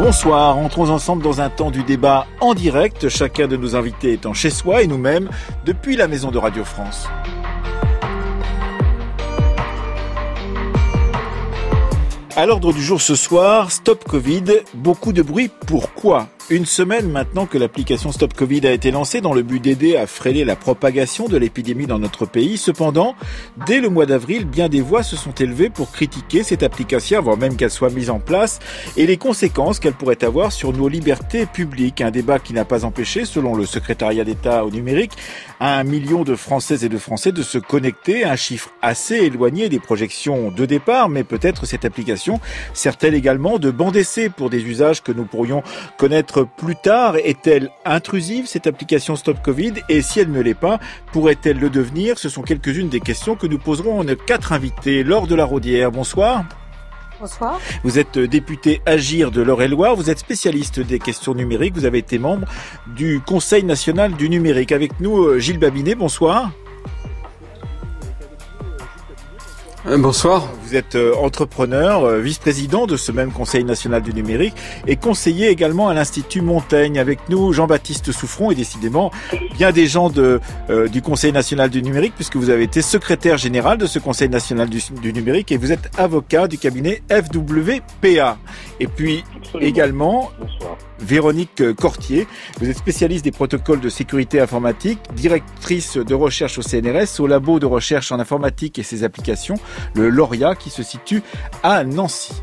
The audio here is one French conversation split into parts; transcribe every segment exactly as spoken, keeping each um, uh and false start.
Bonsoir, entrons ensemble dans un temps du débat en direct, chacun de nos invités étant chez soi et nous-mêmes depuis la maison de Radio France. À l'ordre du jour ce soir, Stop Covid, beaucoup de bruit, pourquoi ? Une semaine maintenant que l'application Stop Covid a été lancée dans le but d'aider à freiner la propagation de l'épidémie dans notre pays. Cependant, dès le mois d'avril, bien des voix se sont élevées pour critiquer cette application avant même qu'elle soit mise en place et les conséquences qu'elle pourrait avoir sur nos libertés publiques. Un débat qui n'a pas empêché, selon le secrétariat d'État au numérique, à un million de Françaises et de Français de se connecter, un chiffre assez éloigné des projections de départ, mais peut-être cette application sert-elle également de banc d'essai pour des usages que nous pourrions connaître plus tard? Est-elle intrusive, cette application Stop Covid? Et si elle ne l'est pas, pourrait-elle le devenir? Ce sont quelques-unes des questions que nous poserons à nos quatre invités. Laure de la Raudière, bonsoir. Bonsoir. Vous êtes député Agir de l'Eure-et-Loire, vous êtes spécialiste des questions numériques, vous avez été membre du Conseil national du numérique. Avec nous, Gilles Babinet, bonsoir. Bonsoir. Vous êtes entrepreneur, vice-président de ce même Conseil national du numérique et conseiller également à l'Institut Montaigne. Avec nous, Jean-Baptiste Souffron et décidément bien des gens de, euh, du Conseil national du numérique puisque vous avez été secrétaire général de ce Conseil national du, du numérique et vous êtes avocat du cabinet F W P A. Et puis Absolument. également... Bonsoir. Véronique Cortier, vous êtes spécialiste des protocoles de sécurité informatique, directrice de recherche au C N R S, au labo de recherche en informatique et ses applications, le Lauria, qui se situe à Nancy.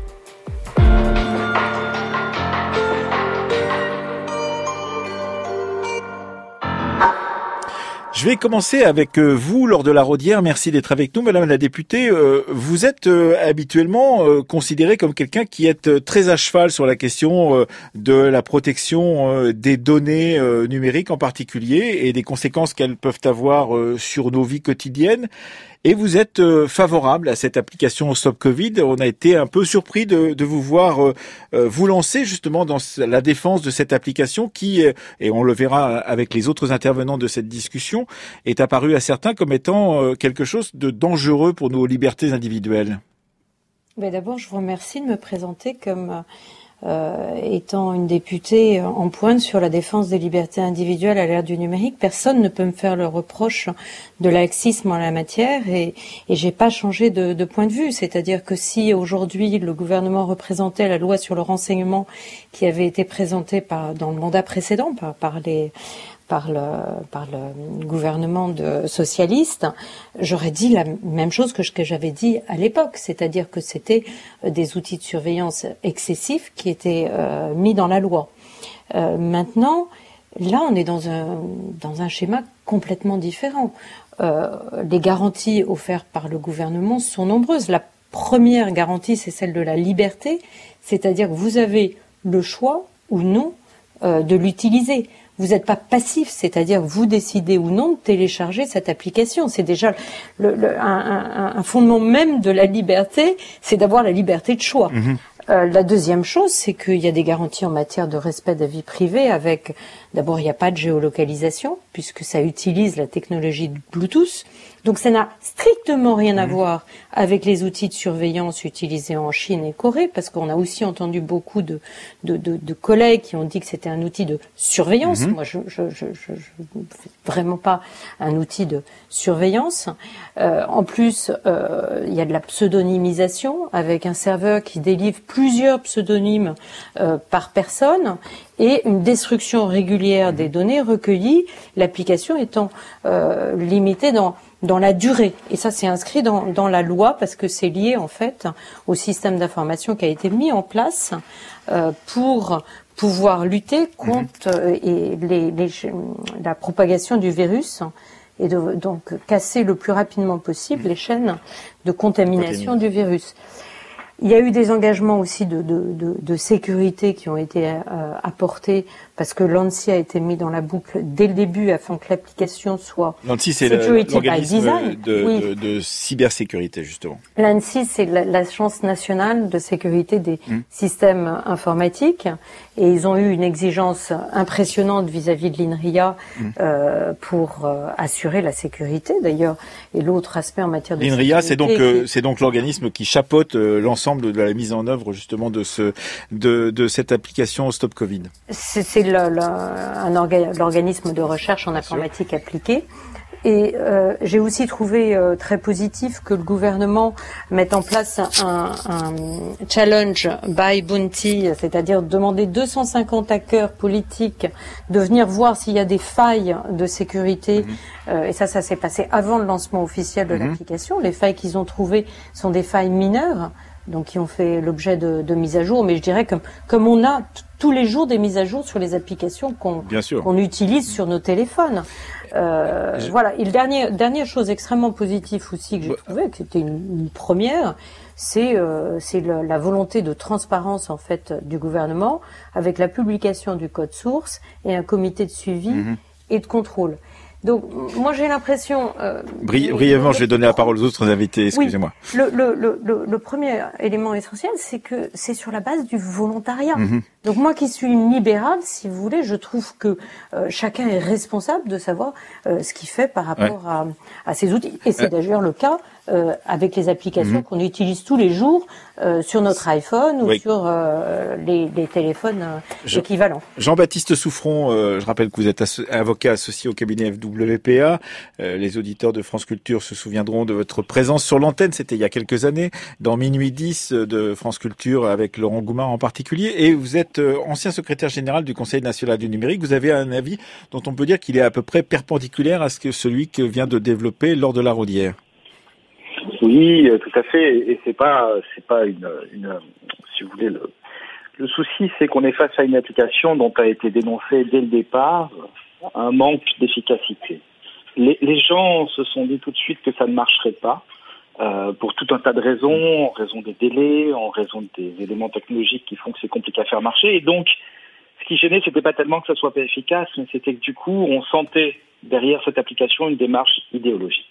Je vais commencer avec vous, Laure de la Raudière. Merci d'être avec nous, Madame la députée. Vous êtes habituellement considérée comme quelqu'un qui est très à cheval sur la question de la protection des données numériques en particulier et des conséquences qu'elles peuvent avoir sur nos vies quotidiennes. Et vous êtes favorable à cette application Stop Covid. On a été un peu surpris de, de vous voir euh, vous lancer justement dans la défense de cette application qui, et on le verra avec les autres intervenants de cette discussion, est apparue à certains comme étant quelque chose de dangereux pour nos libertés individuelles. Mais d'abord, je vous remercie de me présenter comme... Euh, étant une députée en pointe sur la défense des libertés individuelles à l'ère du numérique, personne ne peut me faire le reproche de laxisme en la matière et, et j'ai pas changé de, de point de vue. C'est-à-dire que si aujourd'hui le gouvernement représentait la loi sur le renseignement qui avait été présentée par, dans le mandat précédent par, par les par le, par le gouvernement de socialiste, j'aurais dit la même chose que ce que j'avais dit à l'époque, c'est-à-dire que c'était des outils de surveillance excessifs qui étaient euh, mis dans la loi. Euh, maintenant, là, on est dans un, dans un schéma complètement différent. Euh, les garanties offertes par le gouvernement sont nombreuses. La première garantie, c'est celle de la liberté, c'est-à-dire que vous avez le choix ou non euh, de l'utiliser. Vous n'êtes pas passif, c'est-à-dire vous décidez ou non de télécharger cette application. C'est déjà le, le, un, un, un fondement même de la liberté, c'est d'avoir la liberté de choix. Mmh. Euh, la deuxième chose, c'est qu'il y a des garanties en matière de respect de la vie privée avec, d'abord, il n'y a pas de géolocalisation, puisque ça utilise la technologie de Bluetooth. Donc ça n'a strictement rien à mmh. voir avec les outils de surveillance utilisés en Chine et Corée, parce qu'on a aussi entendu beaucoup de, de, de, de collègues qui ont dit que c'était un outil de surveillance. Mmh. Moi, je je, je, je, je vraiment pas un outil de surveillance. Euh, en plus, euh, il y a de la pseudonymisation avec un serveur qui délivre plusieurs pseudonymes euh, par personne et une destruction régulière des données recueillies, l'application étant euh, limitée dans dans la durée. Et ça, c'est inscrit dans, dans la loi parce que c'est lié, en fait, au système d'information qui a été mis en place euh, pour pouvoir lutter contre euh, et les, les, la propagation du virus et de, donc casser le plus rapidement possible les chaînes de contamination du virus. Il y a eu des engagements aussi de, de, de, de sécurité qui ont été euh, apportés parce que l'ANSSI a été mis dans la boucle dès le début afin que l'application soit l'ANSSI, c'est l'organisme de, oui. de, de cybersécurité, justement. L'ANSSI, c'est l'Agence nationale de sécurité des mmh. systèmes informatiques, et ils ont eu une exigence impressionnante vis-à-vis de l'INRIA mmh. euh, pour euh, assurer la sécurité, d'ailleurs, et l'autre aspect en matière de L'INRIA, sécurité. c'est donc euh, c'est donc l'organisme qui chapeaute euh, l'ensemble de la mise en œuvre justement de ce de de cette application Stop Covid. C'est, c'est le, le, un orga, l'organisme de recherche en informatique appliquée. Et euh, j'ai aussi trouvé euh, très positif que le gouvernement mette en place un, un challenge by bounty, c'est-à-dire demander deux cent cinquante hackers politiques de venir voir s'il y a des failles de sécurité. Mmh. Euh, et ça, ça s'est passé avant le lancement officiel de mmh. l'application. Les failles qu'ils ont trouvées sont des failles mineures, donc qui ont fait l'objet de, de mises à jour. Mais je dirais que comme on a t- tous les jours des mises à jour sur les applications qu'on, qu'on utilise sur nos téléphones. Euh, je... Voilà. Et le dernier, dernière chose extrêmement positive aussi que j'ai trouvé, que c'était une, une première, c'est, euh, c'est le, la volonté de transparence en fait du gouvernement avec la publication du code source et un comité de suivi mmh. et de contrôle. Donc, moi, j'ai l'impression... Euh, Bri- brièvement, je vais donner la parole aux autres invités, excusez-moi. Oui, le, le, le, le premier élément essentiel, c'est que c'est sur la base du volontariat. Mm-hmm. Donc, moi qui suis une libérale, si vous voulez, je trouve que euh, chacun est responsable de savoir euh, ce qu'il fait par rapport ouais. à, à ces outils. Et c'est euh... d'ailleurs le cas euh, avec les applications mm-hmm. qu'on utilise tous les jours euh, sur notre iPhone ou oui. sur euh, les, les téléphones euh, Jean, équivalents. Jean-Baptiste Souffron, euh, je rappelle que vous êtes asso- avocat associé au cabinet F W P A. Euh, les auditeurs de France Culture se souviendront de votre présence sur l'antenne, c'était il y a quelques années, dans Minuit dix de France Culture avec Laurent Goumard en particulier. Et vous êtes euh, ancien secrétaire général du Conseil national du numérique. Vous avez un avis dont on peut dire qu'il est à peu près perpendiculaire à ce que celui que vient de développer Laure de la Raudière. Oui, tout à fait. Et c'est pas, c'est pas une, une si vous voulez, le, le souci, c'est qu'on est face à une application dont a été dénoncé dès le départ un manque d'efficacité. Les, les gens se sont dit tout de suite que ça ne marcherait pas, euh, pour tout un tas de raisons, en raison des délais, en raison des éléments technologiques qui font que c'est compliqué à faire marcher. Et donc, ce qui gênait, c'était pas tellement que ça soit pas efficace, mais c'était que du coup, on sentait derrière cette application une démarche idéologique.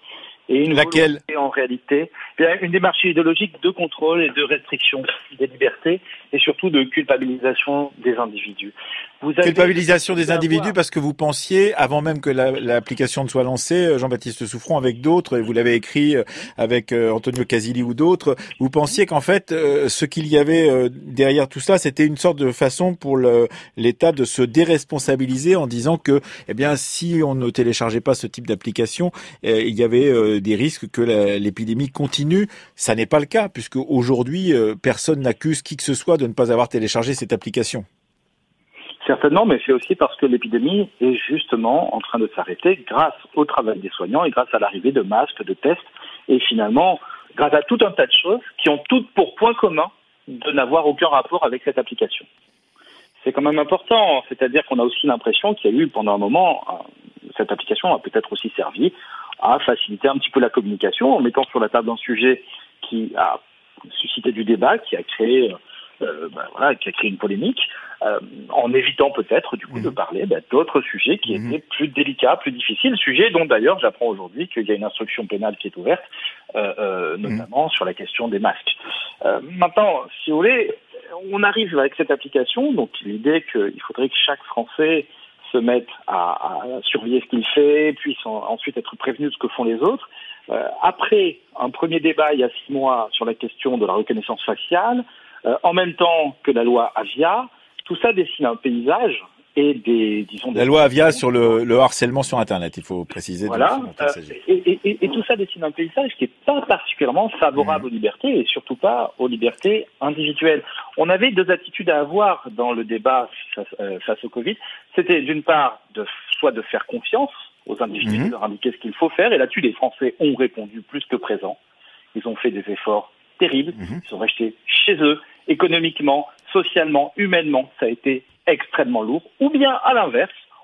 Et une Laquelle volonté, en réalité, une démarche idéologique de contrôle et de restriction des libertés et surtout de culpabilisation des individus. Vous avez culpabilisation des individus avoir... parce que vous pensiez, avant même que la, l'application ne soit lancée, Jean-Baptiste Souffron avec d'autres, et vous l'avez écrit avec euh, Antonio Casilli ou d'autres, vous pensiez qu'en fait, euh, ce qu'il y avait euh, derrière tout cela, c'était une sorte de façon pour le, l'État de se déresponsabiliser en disant que, eh bien, si on ne téléchargeait pas ce type d'application, euh, il y avait euh, des risques que la, l'épidémie continue. Ça n'est pas le cas, puisque aujourd'hui, euh, personne n'accuse qui que ce soit de ne pas avoir téléchargé cette application. Certainement, mais c'est aussi parce que l'épidémie est justement en train de s'arrêter grâce au travail des soignants et grâce à l'arrivée de masques, de tests, et finalement, grâce à tout un tas de choses qui ont toutes pour point commun de n'avoir aucun rapport avec cette application. C'est quand même important, c'est-à-dire qu'on a aussi l'impression qu'il y a eu pendant un moment, cette application a peut-être aussi servi à faciliter un petit peu la communication en mettant sur la table un sujet qui a suscité du débat, qui a créé... Euh, ben voilà, qui a créé une polémique, euh, en évitant peut-être du coup mmh. de parler ben, d'autres sujets qui mmh. étaient plus délicats, plus difficiles, sujets dont d'ailleurs j'apprends aujourd'hui qu'il y a une instruction pénale qui est ouverte, euh, euh, notamment mmh. sur la question des masques. Euh, maintenant, si vous voulez, on arrive avec cette application, donc l'idée qu'il faudrait que chaque Français se mette à, à surveiller ce qu'il fait, puisse en, ensuite être prévenu de ce que font les autres. Euh, après un premier débat il y a six mois sur la question de la reconnaissance faciale, Euh, en même temps que la loi Avia, tout ça dessine un paysage et des, disons... Des la loi Avia sur le, le harcèlement sur Internet, il faut préciser. Voilà, euh, et, et, et tout ça dessine un paysage qui n'est pas particulièrement favorable mmh. aux libertés et surtout pas aux libertés individuelles. On avait deux attitudes à avoir dans le débat face, euh, face au Covid. C'était d'une part, de, soit de faire confiance aux individus, mmh. de leur indiquer ce qu'il faut faire, et là-dessus, les Français ont répondu plus que présent. Ils ont fait des efforts terribles, mmh. ils sont restés chez eux, économiquement, socialement, humainement, ça a été extrêmement lourd. Ou bien, à l'inverse,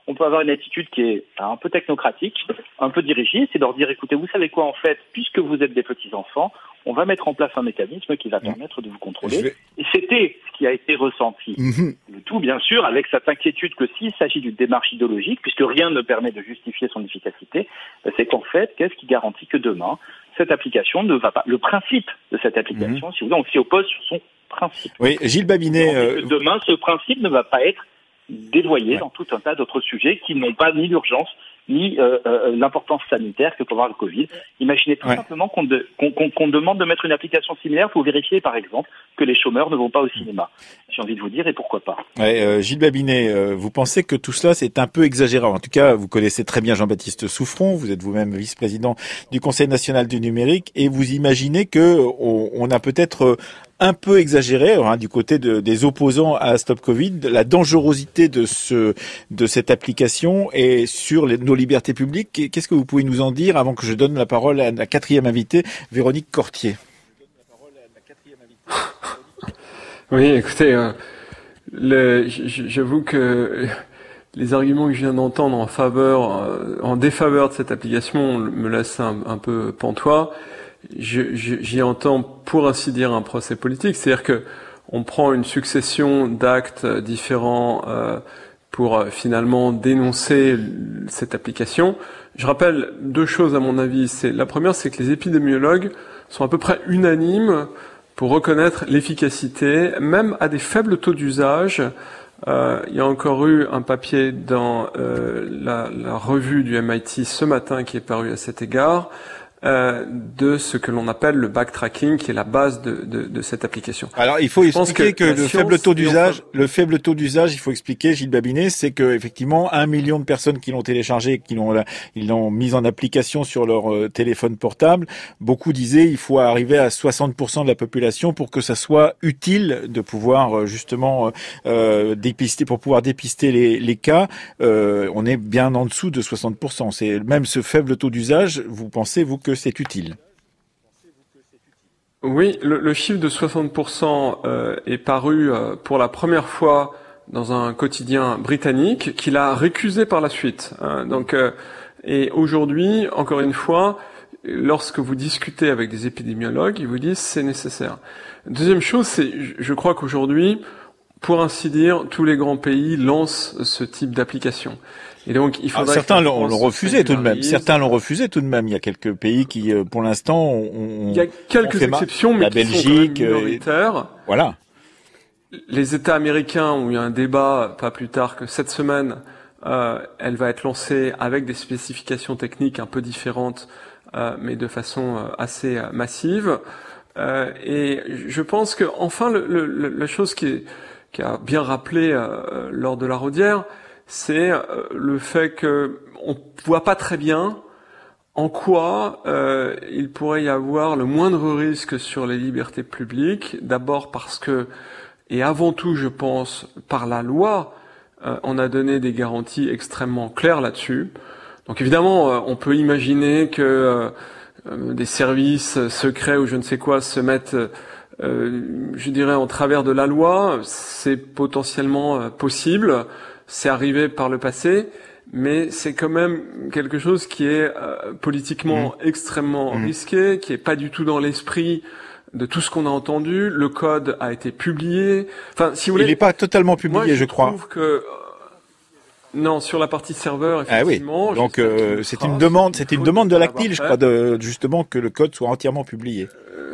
on peut avoir une attitude qui est un peu technocratique, un peu dirigiste, c'est de leur dire, écoutez, vous savez quoi, en fait, puisque vous êtes des petits-enfants, on va mettre en place un mécanisme qui va permettre de vous contrôler. Vais... Et c'était ce qui a été ressenti. Mmh. Le tout, bien sûr, avec cette inquiétude que s'il s'agit d'une démarche idéologique, puisque rien ne permet de justifier son efficacité, c'est qu'en fait, qu'est-ce qui garantit que demain, cette application ne va pas... Le principe de cette application, mmh. si vous voulez, on s'y oppose sur son principe. Oui, Gilles Babinet... Euh... Demain, ce principe ne va pas être dévoyé ouais. dans tout un tas d'autres sujets qui n'ont pas ni l'urgence, ni euh, euh, l'importance sanitaire que peut avoir le Covid. Imaginez tout ouais. simplement qu'on, de, qu'on, qu'on, qu'on demande de mettre une application similaire pour vérifier, par exemple, que les chômeurs ne vont pas au cinéma. J'ai envie de vous dire, et pourquoi pas. Ouais, euh, Gilles Babinet, euh, vous pensez que tout cela, c'est un peu exagéré? En tout cas, vous connaissez très bien Jean-Baptiste Souffron, vous êtes vous-même vice-président du Conseil national du numérique, et vous imaginez que on, on a peut-être un peu exagéré hein, du côté de, des opposants à Stop Covid, la dangerosité de ce de cette application et sur les, nos libertés publiques. Qu'est-ce que vous pouvez nous en dire avant que je donne la parole à la quatrième invitée, Véronique Cortier? Oui, écoutez, euh, le, j'avoue que les arguments que je viens d'entendre en faveur, euh, en défaveur de cette application me laissent un, un peu pantois. Je, je, j'y entends pour ainsi dire un procès politique, c'est-à-dire que on prend une succession d'actes différents euh, pour euh, finalement dénoncer cette application. Je rappelle deux choses à mon avis. C'est la première, c'est que les épidémiologues sont à peu près unanimes pour reconnaître l'efficacité, même à des faibles taux d'usage. Euh, il y a encore eu un papier dans euh, la, la revue du M I T ce matin qui est paru à cet égard. Euh, de ce que l'on appelle le backtracking, qui est la base de, de, de cette application. Alors, il faut Je expliquer que, que le faible taux d'usage, le faible taux d'usage, il faut expliquer, Gilles Babinet, c'est que effectivement, un million de personnes qui l'ont téléchargé, qui l'ont, ils l'ont mis en application sur leur euh, téléphone portable. Beaucoup disaient, il faut arriver à soixante pour cent de la population pour que ça soit utile de pouvoir euh, justement euh, dépister, pour pouvoir dépister les, les cas. Euh, on est bien en dessous de soixante pour cent. C'est même ce faible taux d'usage. Vous pensez vous que c'est utile? Oui, le, le chiffre de soixante pour cent euh, est paru euh, pour la première fois dans un quotidien britannique qu'il a récusé par la suite. Hein, donc, euh, et aujourd'hui, encore une fois, lorsque vous discutez avec des épidémiologues, ils vous disent c'est nécessaire. Deuxième chose, c'est, je crois qu'aujourd'hui, pour ainsi dire, tous les grands pays lancent ce type d'application. Et donc, il faudrait ah, certains l'ont, l'ont refusé tout de même. Certains l'ont refusé tout de même. Il y a quelques pays qui, pour l'instant, ont. Il y a quelques exceptions, mais la qui Belgique, sont quand même minoritaires. Euh, voilà. Les États américains, où il y a un débat pas plus tard que cette semaine, euh, elle va être lancée avec des spécifications techniques un peu différentes, euh, mais de façon euh, assez euh, massive. Euh, et je pense que, enfin, le, le, la chose qui, est, qui a bien rappelé euh, lors de la Rodière, c'est euh, le fait que on voit pas très bien en quoi euh, il pourrait y avoir le moindre risque sur les libertés publiques. D'abord parce que, et avant tout, je pense, par la loi, euh, on a donné des garanties extrêmement claires là-dessus. Donc évidemment, euh, on peut imaginer que euh, des services secrets ou je ne sais quoi se mettent, euh, je dirais, en travers de la loi. C'est potentiellement euh, possible. C'est arrivé par le passé, mais c'est quand même quelque chose qui est euh, politiquement mmh. extrêmement mmh. risqué, qui est pas du tout dans l'esprit de tout ce qu'on a entendu. Le code a été publié. Enfin, si vous voulez, il n'est pas totalement publié, moi, je, je crois. Je trouve que euh, non, sur la partie serveur, effectivement. Ah oui. Donc euh, c'est une demande, c'est une demande de la C N I L, je crois, de justement que le code soit entièrement publié. Euh,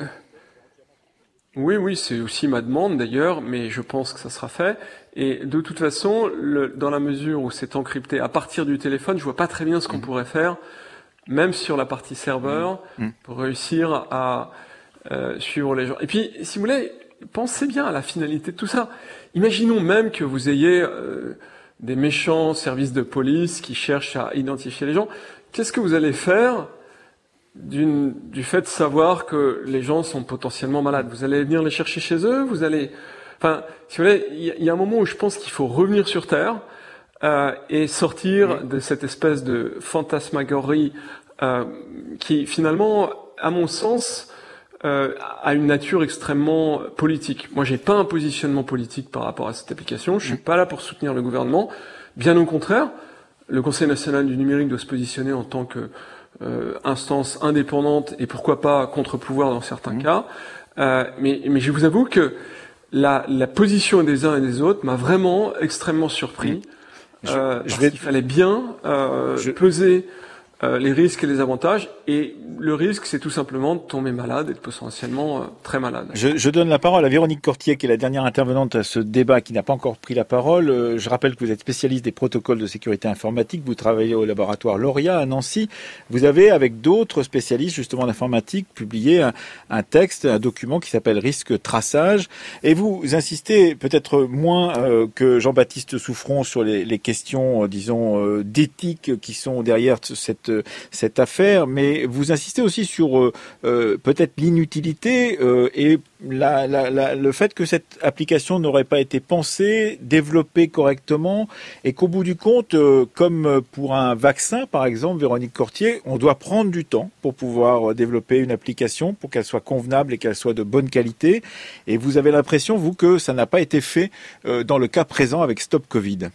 Oui, oui, c'est aussi ma demande d'ailleurs, mais je pense que ça sera fait. Et de toute façon, le, dans la mesure où c'est encrypté à partir du téléphone, je vois pas très bien ce qu'on mmh. pourrait faire, même sur la partie serveur, mmh. pour réussir à euh, suivre les gens. Et puis, si vous voulez, pensez bien à la finalité de tout ça. Imaginons même que vous ayez euh, des méchants services de police qui cherchent à identifier les gens. Qu'est-ce que vous allez faire D'une, du fait de savoir que les gens sont potentiellement malades? Vous allez venir les chercher chez eux? Vous allez, enfin, si vous voulez, il y, y a un moment où je pense qu'il faut revenir sur Terre euh, et sortir oui. de cette espèce de fantasmagorie euh, qui, finalement, à mon sens, euh, a une nature extrêmement politique. Moi, j'ai pas un positionnement politique par rapport à cette application. Je suis pas là pour soutenir le gouvernement. Bien au contraire. le Conseil national du numérique doit se positionner en tant que euh, instance indépendante et pourquoi pas contre-pouvoir dans certains mmh. cas. Euh, mais, mais je vous avoue que la, la position des uns et des autres m'a vraiment extrêmement surpris. Mmh. Euh, je, je vais... Il fallait bien euh, je... peser euh, les risques et les avantages, et le risque, c'est tout simplement de tomber malade et de potentiellement euh, très malade. Je, je donne la parole à Véronique Cortier, qui est la dernière intervenante à ce débat, qui n'a pas encore pris la parole. Euh, je rappelle que vous êtes spécialiste des protocoles de sécurité informatique, vous travaillez au laboratoire Lauria à Nancy. Vous avez, avec d'autres spécialistes justement d'informatique, publié un, un texte, un document qui s'appelle Risque Traçage, et vous insistez peut-être moins euh, que Jean-Baptiste Souffron sur les, les questions, euh, disons, euh, d'éthique qui sont derrière cette cette affaire, mais vous insistez aussi sur euh, euh, peut-être l'inutilité euh, et la, la, la, le fait que cette application n'aurait pas été pensée, développée correctement, et qu'au bout du compte, euh, comme pour un vaccin par exemple, Véronique Cortier, on doit prendre du temps pour pouvoir développer une application, pour qu'elle soit convenable et qu'elle soit de bonne qualité, et vous avez l'impression, vous, que ça n'a pas été fait euh, dans le cas présent avec Stop Covid.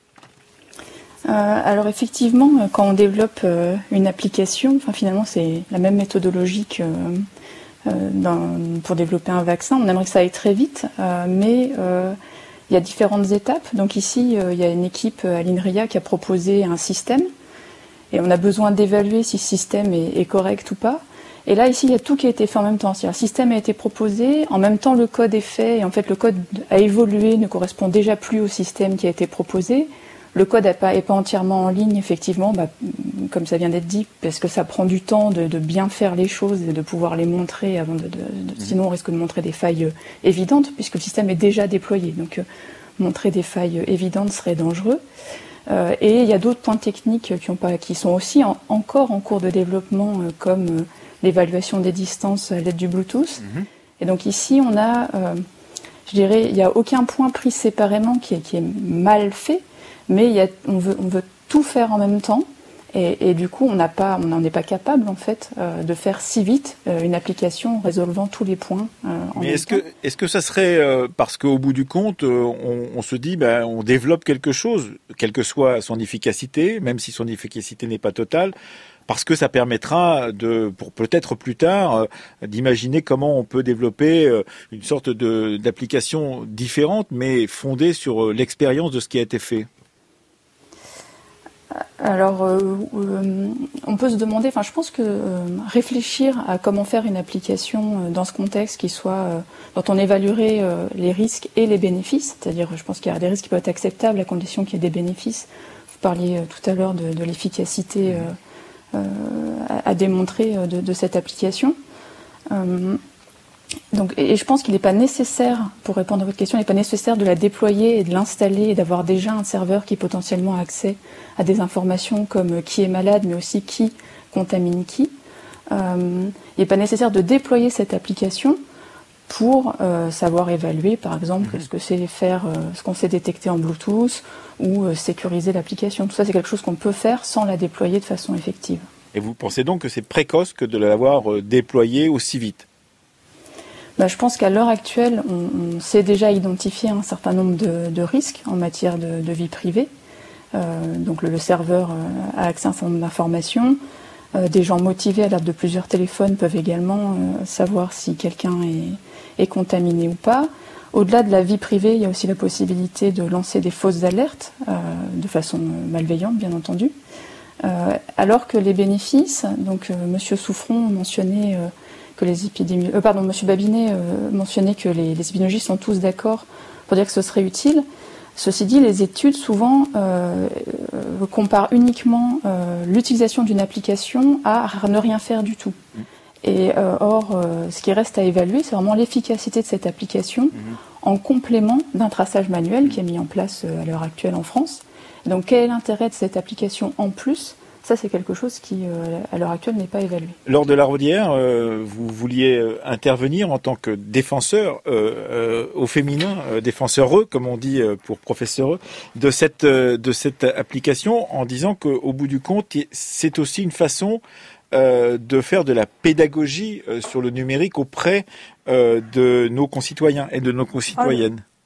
Euh, alors effectivement, quand on développe euh, une application, enfin finalement c'est la même méthodologie que euh, dans, pour développer un vaccin. On aimerait que ça aille très vite, euh, mais euh, il y a différentes étapes. Donc ici, euh, il y a une équipe à l'INRIA qui a proposé un système, et on a besoin d'évaluer si ce système est, est correct ou pas. Et là, ici, il y a tout qui a été fait en même temps. C'est-à-dire, le système a été proposé, en même temps le code est fait, et en fait le code a évolué, ne correspond déjà plus au système qui a été proposé. Le code n'est pas, pas entièrement en ligne, effectivement, bah, comme ça vient d'être dit, parce que ça prend du temps de, de bien faire les choses et de pouvoir les montrer avant de, de, de sinon on risque de montrer des failles évidentes, puisque le système est déjà déployé. Donc euh, montrer des failles évidentes serait dangereux. Euh, et il y a d'autres points techniques qui, ont pas, qui sont aussi en, encore en cours de développement, euh, comme euh, l'évaluation des distances à l'aide du Bluetooth. Mmh. Et donc ici, on a, euh, je dirais, il n'y a aucun point pris séparément qui est, qui est mal fait. Mais il y a, on, veut, on veut tout faire en même temps, et, et du coup on n'a pas, on n'en est pas capable en fait euh, de faire si vite euh, une application résolvant tous les points. Euh, en Mais même est-ce temps. que, est-ce que ça serait euh, parce qu'au bout du compte, euh, on, on se dit, ben, on développe quelque chose, quelle que soit son efficacité, même si son efficacité n'est pas totale, parce que ça permettra de, pour peut-être plus tard, euh, d'imaginer comment on peut développer euh, une sorte de d'application différente, mais fondée sur euh, l'expérience de ce qui a été fait. Alors, euh, euh, on peut se demander, enfin, je pense que euh, réfléchir à comment faire une application euh, dans ce contexte qui soit, euh, dont on évaluerait euh, les risques et les bénéfices, c'est-à-dire, je pense qu'il y a des risques qui peuvent être acceptables à condition qu'il y ait des bénéfices. Vous parliez euh, tout à l'heure de, de l'efficacité euh, euh, à, à démontrer euh, de, de cette application. Euh, Donc, et je pense qu'il n'est pas nécessaire, pour répondre à votre question, il n'est pas nécessaire de la déployer et de l'installer et d'avoir déjà un serveur qui potentiellement a accès à des informations comme qui est malade, mais aussi qui contamine qui. Euh, il n'est pas nécessaire de déployer cette application pour euh, savoir évaluer, par exemple, mmh. ce que c'est faire, euh, ce qu'on sait détecter en Bluetooth ou euh, sécuriser l'application. Tout ça, c'est quelque chose qu'on peut faire sans la déployer de façon effective. Et vous pensez donc que c'est précoce que de l'avoir euh, déployé aussi vite ? Bah, je pense qu'à l'heure actuelle, on, on sait déjà identifier un certain nombre de, de risques en matière de, de vie privée. Euh, donc le, le serveur euh, a accès à un certain nombre d'informations. Euh, des gens motivés à l'aide de plusieurs téléphones peuvent également euh, savoir si quelqu'un est, est contaminé ou pas. Au-delà de la vie privée, il y a aussi la possibilité de lancer des fausses alertes, euh, de façon malveillante, bien entendu. Euh, alors que les bénéfices, donc euh, Monsieur Souffron mentionnait euh, que les épidémiologistes, euh, pardon, Monsieur Babinet euh, mentionnait que les, les épidémiologistes sont tous d'accord pour dire que ce serait utile. Ceci dit, les études souvent euh, euh, comparent uniquement euh, l'utilisation d'une application à ne rien faire du tout. Mmh. Et euh, or, euh, ce qui reste à évaluer, c'est vraiment l'efficacité de cette application mmh. en complément d'un traçage manuel qui est mis en place euh, à l'heure actuelle en France. Et donc, quel est l'intérêt de cette application en plus ? Ça, c'est quelque chose qui, euh, à l'heure actuelle, n'est pas évalué. Lors de la Rodière, euh, vous vouliez intervenir en tant que défenseur euh, euh, au féminin, euh, défenseureux, comme on dit euh, pour professeureux, de cette, euh, de cette application, en disant qu'au bout du compte, c'est aussi une façon euh, de faire de la pédagogie euh, sur le numérique auprès euh, de nos concitoyens et de nos concitoyennes.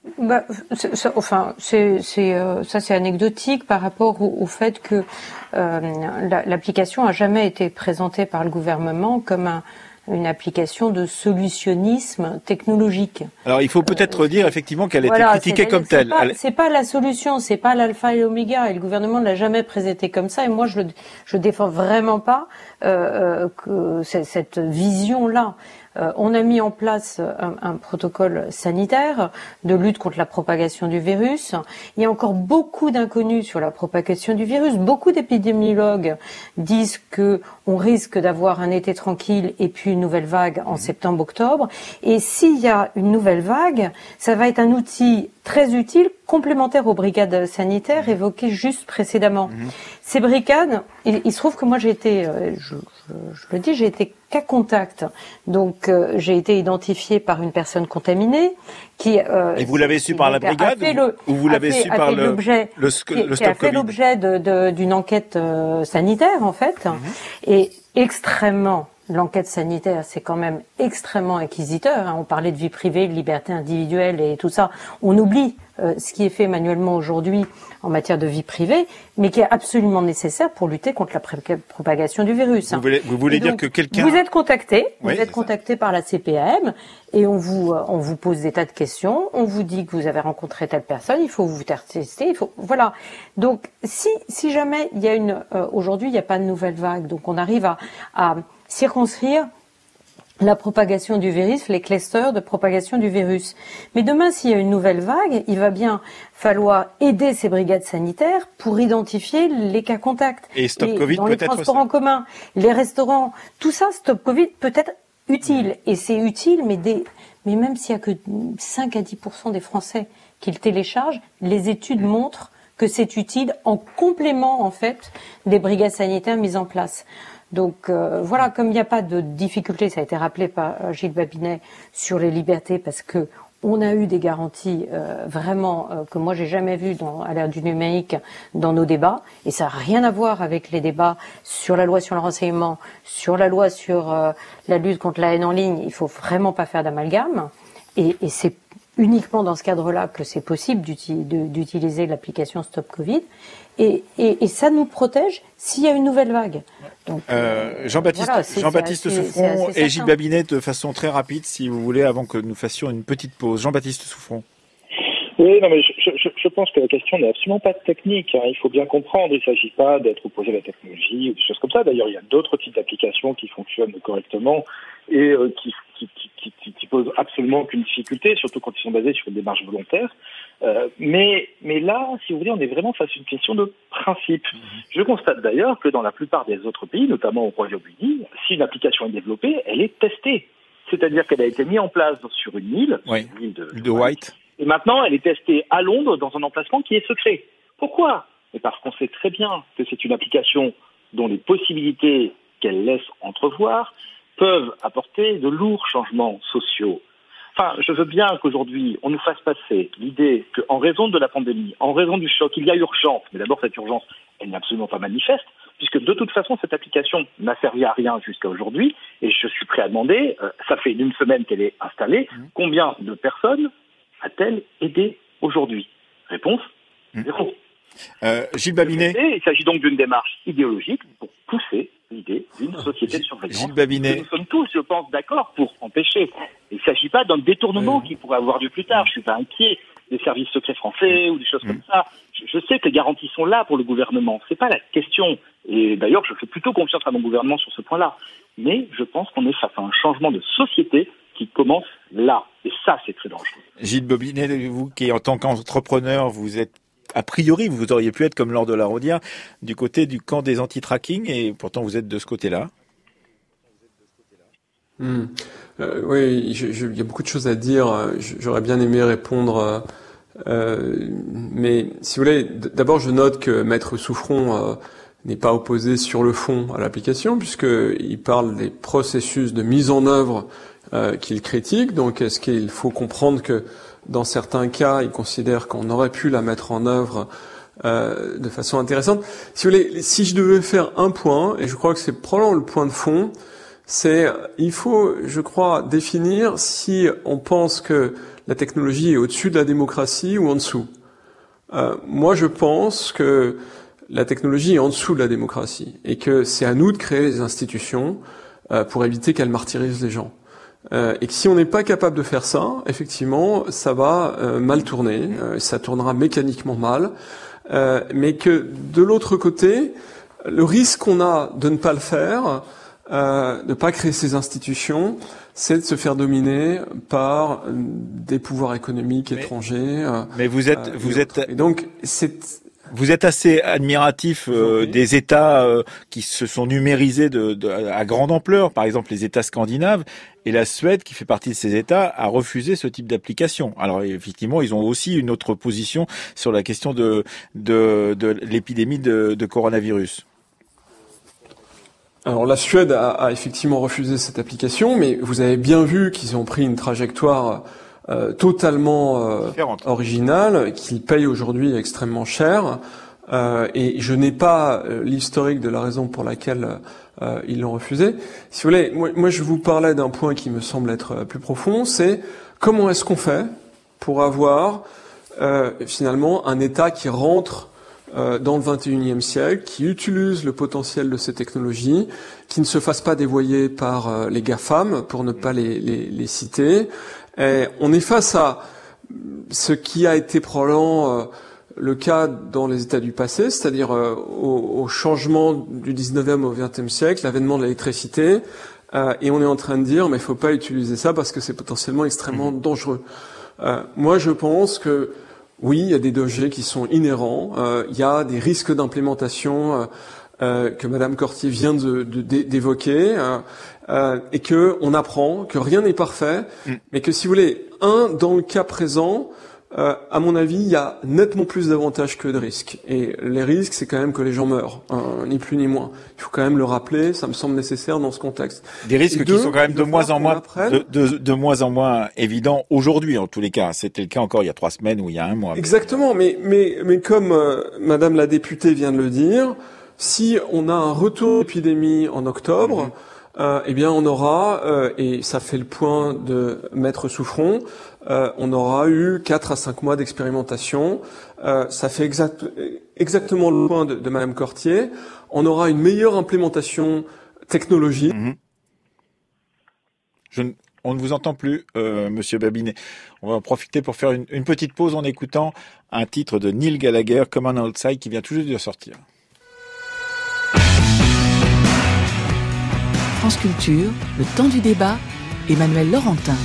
Bah, c'est, ça, enfin, c'est, c'est, euh, ça, c'est anecdotique par rapport au, au fait que euh, la, l'application a jamais été présentée par le gouvernement comme un, une application de solutionnisme technologique. Alors, il faut peut-être euh, dire effectivement qu'elle a voilà, été critiquée comme c'est telle. Pas, Elle... C'est pas la solution, c'est pas l'alpha et l'oméga, et le gouvernement ne l'a jamais présenté comme ça. Et moi, je le, je défends vraiment pas euh, que cette vision-là. Euh, on a mis en place un, un protocole sanitaire de lutte contre la propagation du virus. Il y a encore beaucoup d'inconnus sur la propagation du virus. Beaucoup d'épidémiologues disent que on risque d'avoir un été tranquille et puis une nouvelle vague en septembre-octobre. Et s'il y a une nouvelle vague, ça va être un outil très utile, complémentaire aux brigades sanitaires évoquées juste précédemment. Mmh. Ces brigades, il, il se trouve que moi j'ai été, euh, je, je, je le dis, j'ai été cas contact. Donc euh, j'ai été identifiée par une personne contaminée qui. Euh, Et vous l'avez su par la brigade le, ou vous l'avez fait, su par le, le, le, qui, le qui stop a fait Covid. l'objet de, de, d'une enquête euh, sanitaire en fait, mmh. et extrêmement. L'enquête sanitaire, c'est quand même extrêmement inquisiteur. Hein. On parlait de vie privée, de liberté individuelle et tout ça. On oublie euh, ce qui est fait manuellement aujourd'hui en matière de vie privée, mais qui est absolument nécessaire pour lutter contre la pré- propagation du virus. Vous voulez, vous voulez donc, dire que quelqu'un... Vous êtes contacté, oui, vous êtes contacté ça. par la C P A M et on vous, euh, on vous pose des tas de questions. On vous dit que vous avez rencontré telle personne, il faut vous tester, il faut... Voilà. Donc, si, si jamais il y a une... Euh, aujourd'hui, il n'y a pas de nouvelle vague, donc on arrive à... à circonscrire la propagation du virus, les clusters de propagation du virus. Mais demain, s'il y a une nouvelle vague, il va bien falloir aider ces brigades sanitaires pour identifier les cas contacts. Et Stop Et Covid dans peut les être transports ça. en commun, les restaurants, tout ça, Stop Covid peut être utile. Mmh. Et c'est utile, mais, des, mais même s'il y a que cinq à dix pour cent des Français qui le téléchargent, les études mmh. montrent que c'est utile en complément, en fait, des brigades sanitaires mises en place. Donc euh, voilà, comme il n'y a pas de difficulté, ça a été rappelé par euh, Gilles Babinet, sur les libertés, parce que on a eu des garanties euh, vraiment euh, que moi j'ai jamais vues dans, à l'ère du numérique dans nos débats, et ça n'a rien à voir avec les débats sur la loi sur le renseignement, sur la loi sur euh, la lutte contre la haine en ligne. Il faut vraiment pas faire d'amalgame, et, et c'est uniquement dans ce cadre-là que c'est possible d'utiliser l'application Stop Covid. Et, et, et ça nous protège s'il y a une nouvelle vague. Donc, euh, Jean-Baptiste, voilà, Jean-Baptiste assez, Souffron et Gilles Babinet, de façon très rapide, si vous voulez, avant que nous fassions une petite pause. Jean-Baptiste Souffron. Oui, non, mais je, je, je pense que la question n'est absolument pas technique. Hein. Il faut bien comprendre, il ne s'agit pas d'être opposé à la technologie ou des choses comme ça. D'ailleurs, il y a d'autres types d'applications qui fonctionnent correctement et euh, qui, qui, qui, qui, qui posent absolument aucune difficulté, surtout quand ils sont basés sur une démarche volontaire. Euh, mais, mais là, si vous voulez, on est vraiment face à une question de principe. Mmh. Je constate d'ailleurs que dans la plupart des autres pays, notamment au Royaume-Uni, si une application est développée, elle est testée. C'est-à-dire qu'elle a été mise en place sur une île, oui. une île de, de White. Et maintenant, elle est testée à Londres dans un emplacement qui est secret. Pourquoi ? Et parce qu'on sait très bien que c'est une application dont les possibilités qu'elle laisse entrevoir peuvent apporter de lourds changements sociaux. Enfin, je veux bien qu'aujourd'hui, on nous fasse passer l'idée qu'en raison de la pandémie, en raison du choc, il y a urgence. Mais d'abord, cette urgence, elle n'est absolument pas manifeste, puisque de toute façon, cette application n'a servi à rien jusqu'à aujourd'hui. Et je suis prêt à demander, euh, ça fait une semaine qu'elle est installée, combien de personnes a-t-elle aidé aujourd'hui ? Réponse, zéro. Euh, Gilles Babinet. Il s'agit donc d'une démarche idéologique pour pousser l'idée d'une société de surveillance. Gilles Babinet. Nous sommes tous, je pense, d'accord pour empêcher. Il ne s'agit pas d'un détournement oui. qui pourrait avoir lieu plus tard. Je ne suis pas inquiet des services secrets français ou des choses mmh. comme ça. Je, je sais que les garanties sont là pour le gouvernement. C'est pas la question. Et d'ailleurs, je fais plutôt confiance à mon gouvernement sur ce point-là. Mais je pense qu'on est face à un changement de société qui commence là. Et ça, c'est très dangereux. Gilles Babinet, vous qui, en tant qu'entrepreneur, vous êtes a priori, vous auriez pu être comme Laure de la Raudière, du côté du camp des anti-tracking, et pourtant vous êtes de ce côté-là. Mmh. Euh, oui, il y a beaucoup de choses à dire. J'aurais bien aimé répondre, euh, mais si vous voulez, d'abord je note que Maître Souffron euh, n'est pas opposé sur le fond à l'application, puisqu'il parle des processus de mise en œuvre euh, qu'il critique. Donc, est-ce qu'il faut comprendre que dans certains cas, il considère qu'on aurait pu la mettre en œuvre euh, de façon intéressante. Si vous voulez, si je devais faire un point, et je crois que c'est probablement le point de fond, c'est il faut, je crois, définir si on pense que la technologie est au-dessus de la démocratie ou en dessous. Euh, moi, je pense que la technologie est en dessous de la démocratie et que c'est à nous de créer les institutions euh, pour éviter qu'elles martyrisent les gens. Euh, et que si on n'est pas capable de faire ça, effectivement, ça va euh, mal tourner, euh, ça tournera mécaniquement mal, euh, mais que de l'autre côté, le risque qu'on a de ne pas le faire, euh, de ne pas créer ces institutions, c'est de se faire dominer par des pouvoirs économiques mais, étrangers. Euh, mais vous êtes, euh, vous êtes. Et donc, c'est. Vous êtes assez admiratif euh, des États euh, qui se sont numérisés de, de, à grande ampleur, par exemple les États scandinaves, et la Suède, qui fait partie de ces États, a refusé ce type d'application. Alors effectivement, ils ont aussi une autre position sur la question de, de, de l'épidémie de, de coronavirus. Alors la Suède a, a effectivement refusé cette application, mais vous avez bien vu qu'ils ont pris une trajectoire Euh, totalement euh, original, qu'il paye aujourd'hui extrêmement cher, euh, et je n'ai pas euh, l'historique de la raison pour laquelle euh, ils l'ont refusé. Si vous voulez, moi, moi je vous parlais d'un point qui me semble être plus profond, c'est comment est-ce qu'on fait pour avoir euh, finalement un État qui rentre euh, dans le vingt et unième siècle, qui utilise le potentiel de ces technologies, qui ne se fasse pas dévoyer par euh, les GAFAM, pour ne pas les, les, les citer. Et on est face à ce qui a été probablement euh, le cas dans les États du passé, c'est-à-dire euh, au, au changement du dix-neuvième au vingtième siècle, l'avènement de l'électricité, euh, et on est en train de dire mais il faut pas utiliser ça parce que c'est potentiellement extrêmement mmh. dangereux. Euh, moi, je pense que oui, il y a des dangers qui sont inhérents, euh, il y a des risques d'implémentation euh, euh, que Madame Cortier vient de, de, d'évoquer. Euh, Euh, et que on apprend que rien n'est parfait, mm. mais que si vous voulez, un, dans le cas présent, euh, à mon avis, il y a nettement plus d'avantages que de risques. Et les risques, c'est quand même que les gens meurent, hein, ni plus ni moins. Il faut quand même le rappeler, ça me semble nécessaire dans ce contexte. Des risques deux, qui sont quand même de moins en moins, de, de, de moins en moins évidents aujourd'hui, en tous les cas. C'était le cas encore il y a trois semaines ou il y a un mois. Exactement, mais mais mais comme euh, Madame la députée vient de le dire, si on a un retour d'épidémie en octobre. Mm-hmm. Euh, eh bien, on aura, euh, et ça fait le point de Maître Souffron, euh, on aura eu quatre à cinq mois d'expérimentation. Euh, ça fait exact, exactement le point de, de Madame Cortier. On aura une meilleure implémentation technologique. Mmh. Je, on ne vous entend plus, euh, Monsieur Babinet. On va en profiter pour faire une, une petite pause en écoutant un titre de Neil Gallagher, Come On Outside, qui vient tout juste de sortir. France Culture, le temps du débat, Emmanuel Laurentin.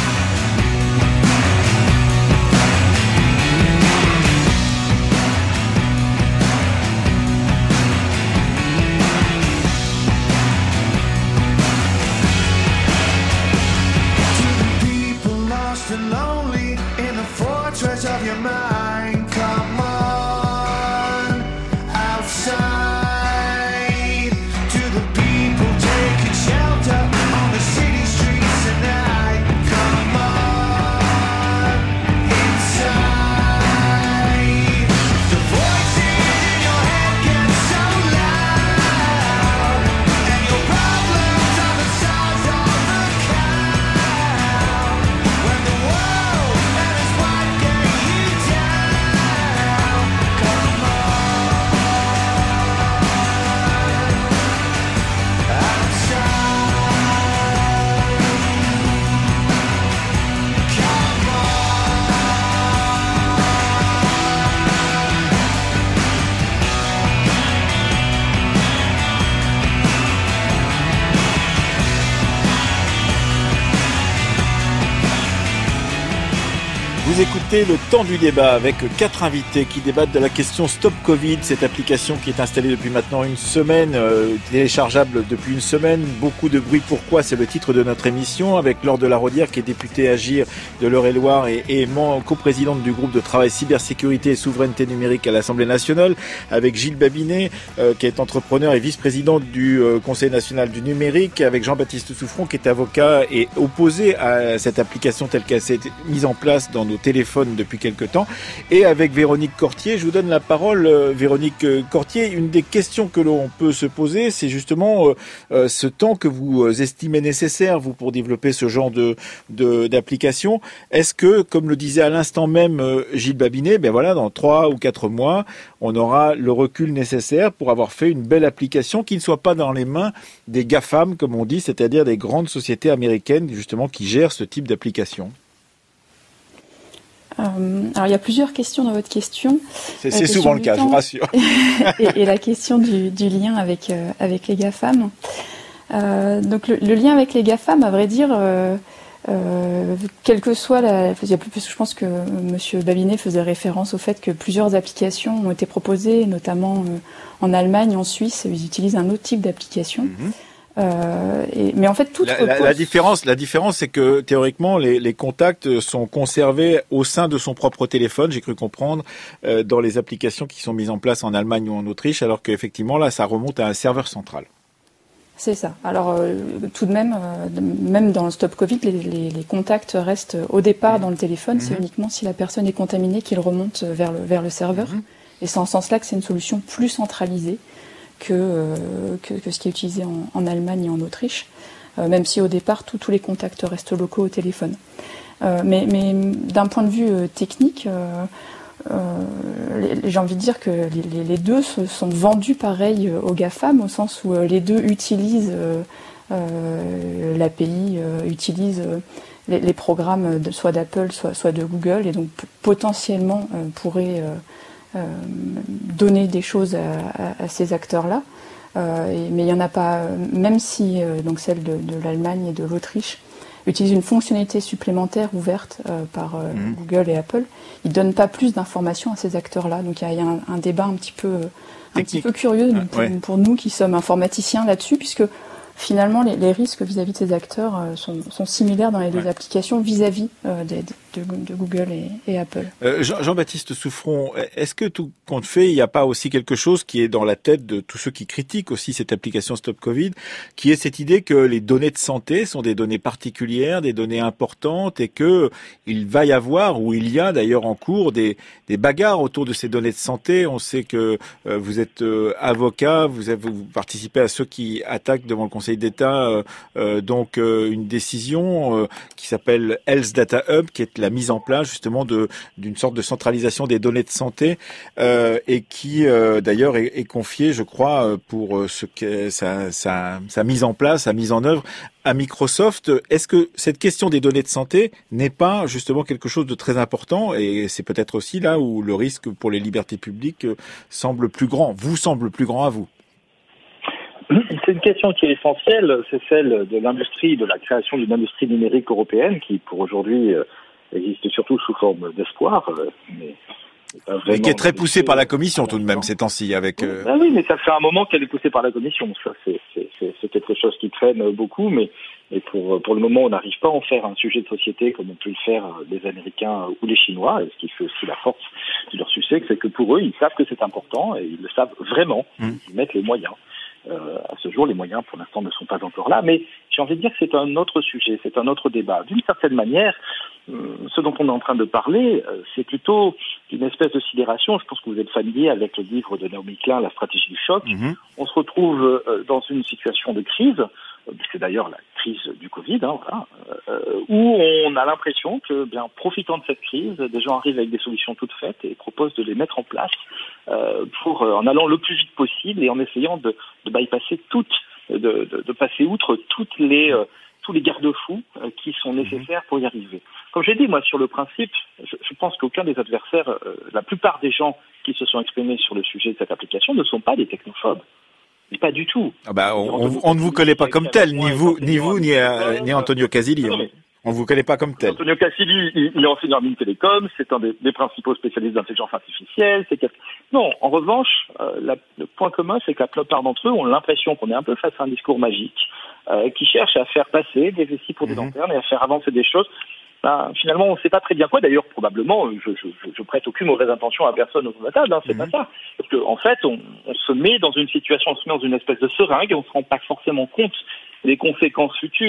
Vous écoutez le temps du débat avec quatre invités qui débattent de la question Stop Covid, cette application qui est installée depuis maintenant une semaine, euh, téléchargeable depuis une semaine. Beaucoup de bruit. Pourquoi ? C'est le titre de notre émission, avec Laure de la Rodière qui est députée Agir de l'Eure-et-Loire et, et coprésidente du groupe de travail cybersécurité et souveraineté numérique à l'Assemblée nationale, avec Gilles Babinet euh, qui est entrepreneur et vice-président du euh, Conseil national du numérique, avec Jean-Baptiste Souffron qui est avocat et opposé à cette application telle qu'elle s'est mise en place dans nos téléphone depuis quelque temps. Et avec Véronique Cortier, je vous donne la parole. Euh, Véronique Cortier, une des questions que l'on peut se poser, c'est justement euh, ce temps que vous estimez nécessaire, vous, pour développer ce genre de, de d'application. Est-ce que, comme le disait à l'instant même euh, Gilles Babinet, ben voilà, dans trois ou quatre mois, on aura le recul nécessaire pour avoir fait une belle application qui ne soit pas dans les mains des GAFAM, comme on dit, c'est-à-dire des grandes sociétés américaines, justement, qui gèrent ce type d'application? Euh, alors il y a plusieurs questions dans votre question. C'est, c'est souvent le cas, temps, je vous rassure. et, et la question du, du lien avec euh, avec les GAFAM. Euh, donc le, le lien avec les GAFAM, à vrai dire, euh, euh, quelle que soit la, il y a plus, je pense que Monsieur Babinet faisait référence au fait que plusieurs applications ont été proposées, notamment euh, en Allemagne, en Suisse, ils utilisent un autre type d'application. Mm-hmm. Euh, et, mais en fait, toute la, repose... la, la différence, la différence, c'est que théoriquement, les, les contacts sont conservés au sein de son propre téléphone. J'ai cru comprendre euh, dans les applications qui sont mises en place en Allemagne ou en Autriche, alors qu'effectivement là, ça remonte à un serveur central. C'est ça. Alors euh, tout de même, euh, même dans le Stop Covid, les, les, les contacts restent au départ mmh. dans le téléphone. Mmh. C'est uniquement si la personne est contaminée qu'il remonte vers le vers le serveur. Mmh. Et c'est en ce sens-là que c'est une solution plus centralisée que, euh, que, que ce qui est utilisé en, en Allemagne et en Autriche, euh, même si au départ tous tous les contacts restent locaux au téléphone. Euh, mais, mais d'un point de vue euh, technique, euh, euh, les, j'ai envie de dire que les, les deux se sont vendus pareil aux GAFAM, au sens où euh, les deux utilisent euh, euh, l'A P I, euh, utilisent euh, les, les programmes de, soit d'Apple, soit, soit de Google, et donc p- potentiellement euh, pourraient euh, Euh, donner des choses à, à, à ces acteurs-là, euh, et, mais il n'y en a pas, même si euh, donc celle de, de l'Allemagne et de l'Autriche utilisent une fonctionnalité supplémentaire ouverte euh, par euh, mmh. Google et Apple, ils ne donnent pas plus d'informations à ces acteurs-là. Donc il y a, y a un, un débat un petit peu, un petit peu curieux ah, pour, ouais. pour nous qui sommes informaticiens là-dessus, puisque finalement, les, les risques vis-à-vis de ces acteurs euh, sont, sont similaires dans les deux ouais. applications vis-à-vis euh, de, de, de Google et, et Apple. Euh, Jean, Jean-Baptiste Souffron, est-ce que tout compte fait, il n'y a pas aussi quelque chose qui est dans la tête de tous ceux qui critiquent aussi cette application Stop Covid, qui est cette idée que les données de santé sont des données particulières, des données importantes, et que il va y avoir, ou il y a d'ailleurs en cours, des, des bagarres autour de ces données de santé. On sait que euh, vous êtes euh, avocat, vous, avez, vous participez à ceux qui attaquent devant le Conseil d'État euh, euh, donc euh, une décision euh, qui s'appelle Health Data Hub, qui est la mise en place justement de d'une sorte de centralisation des données de santé euh, et qui euh, d'ailleurs est, est confiée, je crois, pour ce que sa, sa, sa mise en place, sa mise en œuvre à Microsoft. Est-ce que cette question des données de santé n'est pas justement quelque chose de très important, et c'est peut-être aussi là où le risque pour les libertés publiques semble plus grand, vous semble plus grand à vous? C'est une question qui est essentielle, c'est celle de l'industrie, de la création d'une industrie numérique européenne qui, pour aujourd'hui, existe surtout sous forme d'espoir. Mais, mais qui est très poussée par la Commission tout de même ces temps-ci. Avec, euh... ah oui, mais ça fait un moment qu'elle est poussée par la Commission. Ça, c'est, c'est, c'est, c'est quelque chose qui traîne beaucoup, mais et pour, pour le moment, on n'arrive pas à en faire un sujet de société comme ont pu le faire les Américains ou les Chinois, et ce qui fait aussi la force de leur succès, c'est que pour eux, ils savent que c'est important et ils le savent vraiment, mmh. ils mettent les moyens. Euh, à ce jour, les moyens, pour l'instant, ne sont pas encore là, mais j'ai envie de dire que c'est un autre sujet, c'est un autre débat. D'une certaine manière, euh, ce dont on est en train de parler, euh, c'est plutôt une espèce de sidération. Je pense que vous êtes familier avec le livre de Naomi Klein, La stratégie du choc. Mm-hmm. On se retrouve euh, dans une situation de crise, euh, c'est d'ailleurs la crise du Covid, hein, voilà, euh, où on a l'impression que, bien, profitant de cette crise, des gens arrivent avec des solutions toutes faites et proposent de les mettre en place euh, pour, euh, en allant le plus vite possible et en essayant de, de bypasser toutes, de, de, de passer outre toutes les, euh, tous les garde-fous euh, qui sont nécessaires pour y arriver. Comme j'ai dit, moi, sur le principe, je, je pense qu'aucun des adversaires, euh, la plupart des gens qui se sont exprimés sur le sujet de cette application ne sont pas des technophobes. Pas du tout. Ah bah, on, on, on ne vous connaît pas comme tel, ni vous, ni vous, ni, euh, ni Antonio Casilli. On, on vous connaît pas comme tel. Antonio Casilli, il, il est enseignant en mines télécom, c'est un des, des principaux spécialistes d'intelligence artificielle. C'est quelque... Non, en revanche, euh, la, le point commun, c'est que la plupart d'entre eux ont l'impression qu'on est un peu face à un discours magique, euh, qui cherche à faire passer des vessies pour des mm-hmm. lanternes et à faire avancer des choses. Ben, finalement, on ne sait pas très bien quoi. D'ailleurs, probablement, je, je, je prête aucune mauvaise intention à personne autour de la table. Hein, c'est mmh. pas ça. Parce qu'en en fait, on, on se met dans une situation, on se met dans une espèce de seringue et on ne se rend pas forcément compte des conséquences futures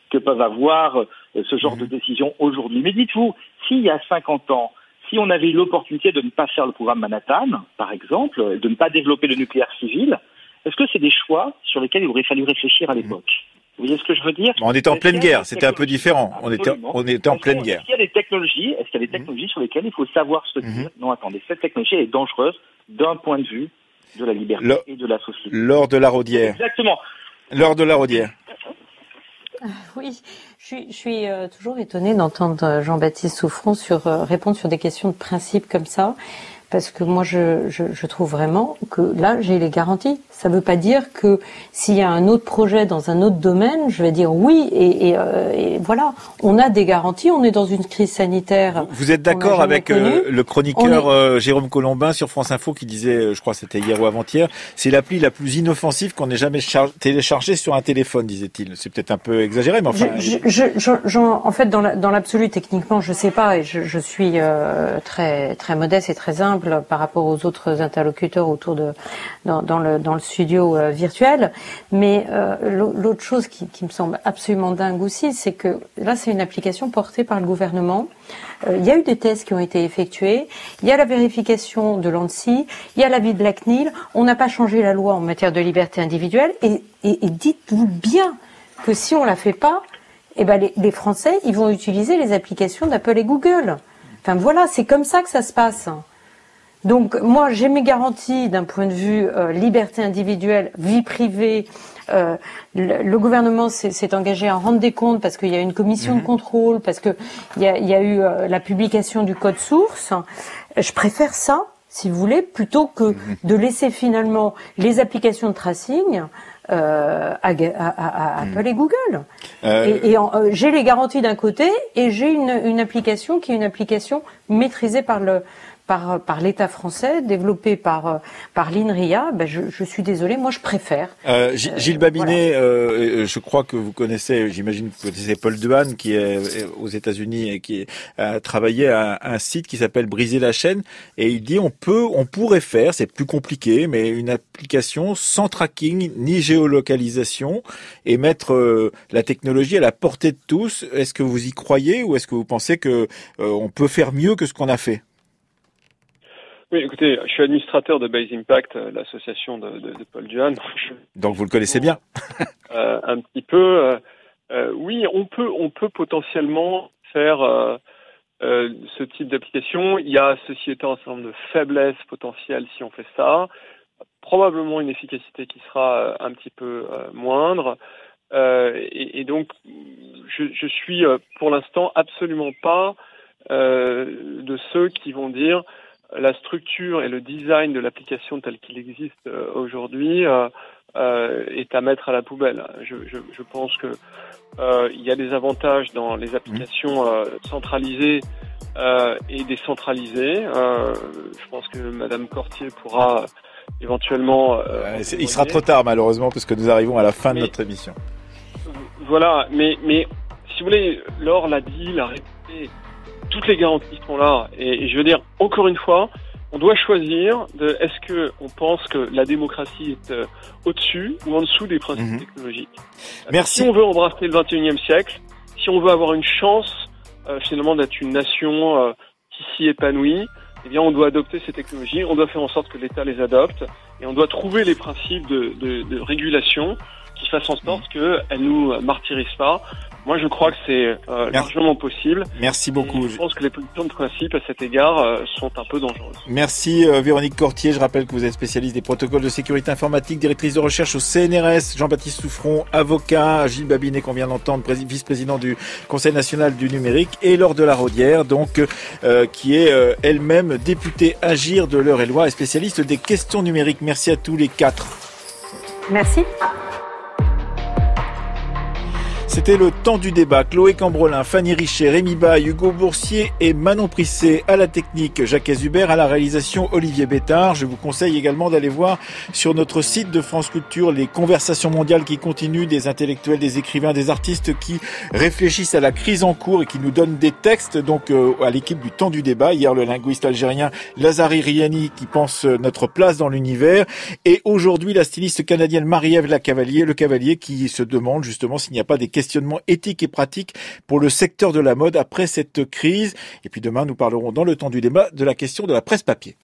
que peuvent avoir euh, ce genre mmh. de décision aujourd'hui. Mais dites-vous, s'il y a cinquante ans, si on avait eu l'opportunité de ne pas faire le programme Manhattan, par exemple, de ne pas développer le nucléaire civil, est-ce que c'est des choix sur lesquels il aurait fallu réfléchir à l'époque ? Vous voyez ce que je veux dire ? On était en pleine guerre, c'était un peu différent. On était, on était en pleine guerre. Est-ce qu'il y a des technologies, est-ce qu'il y a des technologies mmh. sur lesquelles il faut savoir se dire mmh. non, attendez, cette technologie est dangereuse d'un point de vue de la liberté Le, et de la société. Laure de la Raudière. Exactement. Laure de la Raudière. Oui, je suis, je suis euh, toujours étonnée d'entendre Jean-Baptiste Souffron sur, euh, répondre sur des questions de principe comme ça. Parce que moi, je, je, je trouve vraiment que là, j'ai les garanties. Ça ne veut pas dire que s'il y a un autre projet dans un autre domaine, je vais dire oui. Et, et, euh, et voilà, on a des garanties. On est dans une crise sanitaire. Vous êtes d'accord avec euh, le chroniqueur est... euh, Jérôme Colombin sur France Info qui disait, je crois que c'était hier ou avant-hier, c'est l'appli la plus inoffensive qu'on ait jamais char- téléchargée sur un téléphone, disait-il. C'est peut-être un peu exagéré, mais enfin... Je, je, je, je, en fait, dans, la, dans l'absolu, techniquement, je sais pas. Et je, je suis euh, très, très modeste et très humble par rapport aux autres interlocuteurs autour de dans, dans le dans le studio euh, virtuel, mais euh, l'autre chose qui, qui me semble absolument dingue aussi, c'est que là c'est une application portée par le gouvernement. Euh, il y a eu des tests qui ont été effectués, il y a la vérification de l'ANSSI, il y a l'avis de la C N I L. On n'a pas changé la loi en matière de liberté individuelle, et, et, et dites-vous bien que si on la fait pas, eh ben les, les Français ils vont utiliser les applications d'Apple et Google. Enfin voilà, c'est comme ça que ça se passe. Donc moi j'ai mes garanties d'un point de vue euh, liberté individuelle, vie privée. Euh, le, le gouvernement s'est, s'est engagé à rendre des comptes parce qu'il y a une commission mmh. de contrôle, parce que il y a, il y a eu euh, la publication du code source. Je préfère ça, si vous voulez, plutôt que mmh. de laisser finalement les applications de tracing euh, à, à, à, à mmh. Apple et Google. Euh... Et, et en, euh, j'ai les garanties d'un côté et j'ai une, une application qui est une application maîtrisée par le Par, par l'État français, développé par par l'INRIA, ben je, je suis désolée, moi je préfère. Euh, Gilles Babinet, voilà. euh, je crois que vous connaissez, j'imagine que vous connaissez Paul Dehaene, qui est aux États-Unis et qui a travaillé à un site qui s'appelle Briser la chaîne, et il dit on peut, on pourrait faire, c'est plus compliqué, mais une application sans tracking ni géolocalisation et mettre euh, la technologie à la portée de tous. Est-ce que vous y croyez ou est-ce que vous pensez que euh, on peut faire mieux que ce qu'on a fait? Oui, écoutez, je suis administrateur de Base Impact, l'association de, de, de Paul Dehaene. Donc vous le connaissez bien. euh, un petit peu. Euh, euh, oui, on peut, on peut potentiellement faire euh, euh, ce type d'application. Il y a, ceci étant, un certain nombre de faiblesses potentielles si on fait ça. Probablement une efficacité qui sera un petit peu euh, moindre. Euh, et, et donc, je, je suis pour l'instant absolument pas euh, de ceux qui vont dire la structure et le design de l'application tel qu'il existe euh, aujourd'hui euh, euh, est à mettre à la poubelle. Je, je, je pense que euh, il y a des avantages dans les applications euh, centralisées euh, et décentralisées. Euh, je pense que Madame Cortier pourra éventuellement... Euh, il sera trop tard malheureusement parce que nous arrivons à la fin mais, de notre émission. Voilà, mais, mais si vous voulez, Laure l'a dit, l'a répété, toutes les garanties sont là. Et, et je veux dire, encore une fois, on doit choisir de est-ce que on pense que la démocratie est euh, au-dessus ou en dessous des principes mmh. technologiques. Merci. Si on veut embrasser le vingt et unième siècle, si on veut avoir une chance euh, finalement d'être une nation euh, qui s'y épanouit, eh bien on doit adopter ces technologies, on doit faire en sorte que l'État les adopte et on doit trouver les principes de, de, de régulation qui fassent en sorte mmh. qu'elles nous martyrisent pas. Moi, je crois que c'est euh, largement possible. Merci beaucoup. Et je pense que les positions de principe à cet égard euh, sont un peu dangereuses. Merci euh, Véronique Cortier. Je rappelle que vous êtes spécialiste des protocoles de sécurité informatique, directrice de recherche au C N R S. Jean-Baptiste Souffron, avocat. Gilles Babinet, qu'on vient d'entendre, vice-président du Conseil national du numérique. Et Laure de la Raudière, donc, euh, qui est euh, elle-même députée Agir de l'Eure-et-Loir et spécialiste des questions numériques. Merci à tous les quatre. Merci. C'était le temps du débat. Chloé Cambrolin, Fanny Richet, Rémi Baye, Hugo Boursier et Manon Prissé à la technique, Jacques Azubert à la réalisation, Olivier Bétard. Je vous conseille également d'aller voir sur notre site de France Culture les conversations mondiales qui continuent, des intellectuels, des écrivains, des artistes qui réfléchissent à la crise en cours et qui nous donnent des textes. Donc euh, à l'équipe du temps du débat, hier le linguiste algérien Lazari Riani qui pense notre place dans l'univers, et aujourd'hui la styliste canadienne Marie-Ève Lacavalier, le Cavalier, qui se demande justement s'il n'y a pas des questions questionnements éthiques et pratiques pour le secteur de la mode après cette crise. Et puis demain, nous parlerons dans le temps du débat de la question de la presse papier.